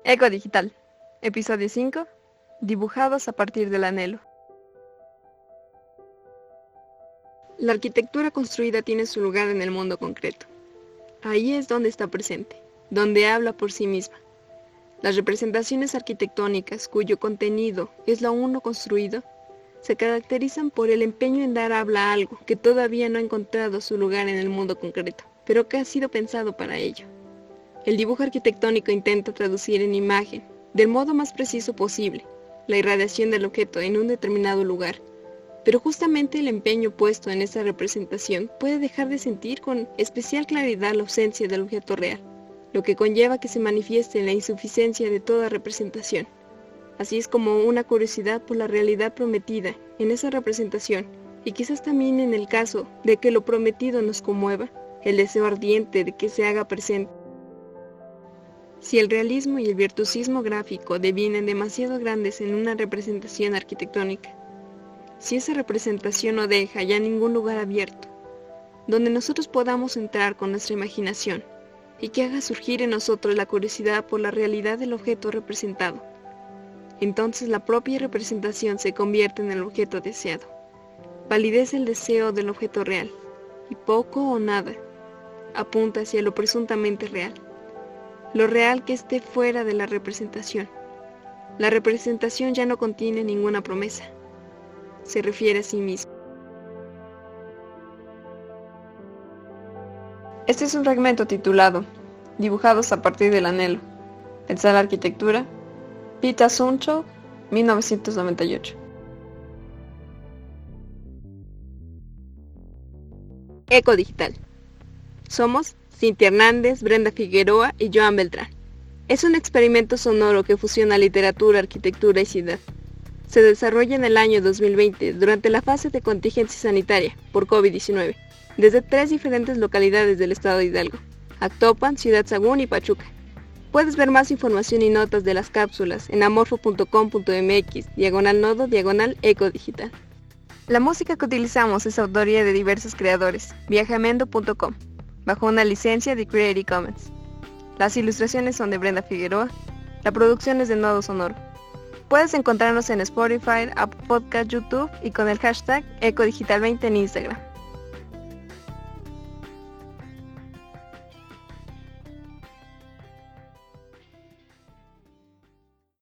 Eco Digital, episodio 5, dibujados a partir del anhelo. La arquitectura construida tiene su lugar en el mundo concreto. Ahí es donde está presente, donde habla por sí misma. Las representaciones arquitectónicas, cuyo contenido es lo aún no construido, se caracterizan por el empeño en dar habla a algo que todavía no ha encontrado su lugar en el mundo concreto, pero que ha sido pensado para ello. El dibujo arquitectónico intenta traducir en imagen, del modo más preciso posible, la irradiación del objeto en un determinado lugar, pero justamente el empeño puesto en esa representación puede dejar de sentir con especial claridad la ausencia del objeto real, lo que conlleva que se manifieste en la insuficiencia de toda representación. Así es como una curiosidad por la realidad prometida en esa representación, y quizás también en el caso de que lo prometido nos conmueva, el deseo ardiente de que se haga presente. Si el realismo y el virtuosismo gráfico devienen demasiado grandes en una representación arquitectónica, si esa representación no deja ya ningún lugar abierto, donde nosotros podamos entrar con nuestra imaginación, y que haga surgir en nosotros la curiosidad por la realidad del objeto representado, entonces la propia representación se convierte en el objeto deseado. Validece el deseo del objeto real, y poco o nada apunta hacia lo presuntamente real, lo real que esté fuera de la representación. La representación ya no contiene ninguna promesa, se refiere a sí misma. Este es un fragmento titulado Dibujados a partir del anhelo, Pensar la arquitectura, Pita Sundtoft, 1998. Eco Digital. Somos Cintia Hernández, Brenda Figueroa y Joan Beltrán. Es un experimento sonoro que fusiona literatura, arquitectura y ciudad. Se desarrolla en el año 2020 durante la fase de contingencia sanitaria por COVID-19, desde 3 diferentes localidades del estado de Hidalgo: Actopan, Ciudad Sagún y Pachuca. Puedes ver más información y notas de las cápsulas en amorfo.com.mx/nodo/eco digital. La música que utilizamos es autoría de diversos creadores, viajamendo.com, bajo una licencia de Creative Commons. Las ilustraciones son de Brenda Figueroa, la producción es de Nodo Sonoro. Puedes encontrarnos en Spotify, Apple Podcast, YouTube y con el hashtag EcoDigital20 en Instagram.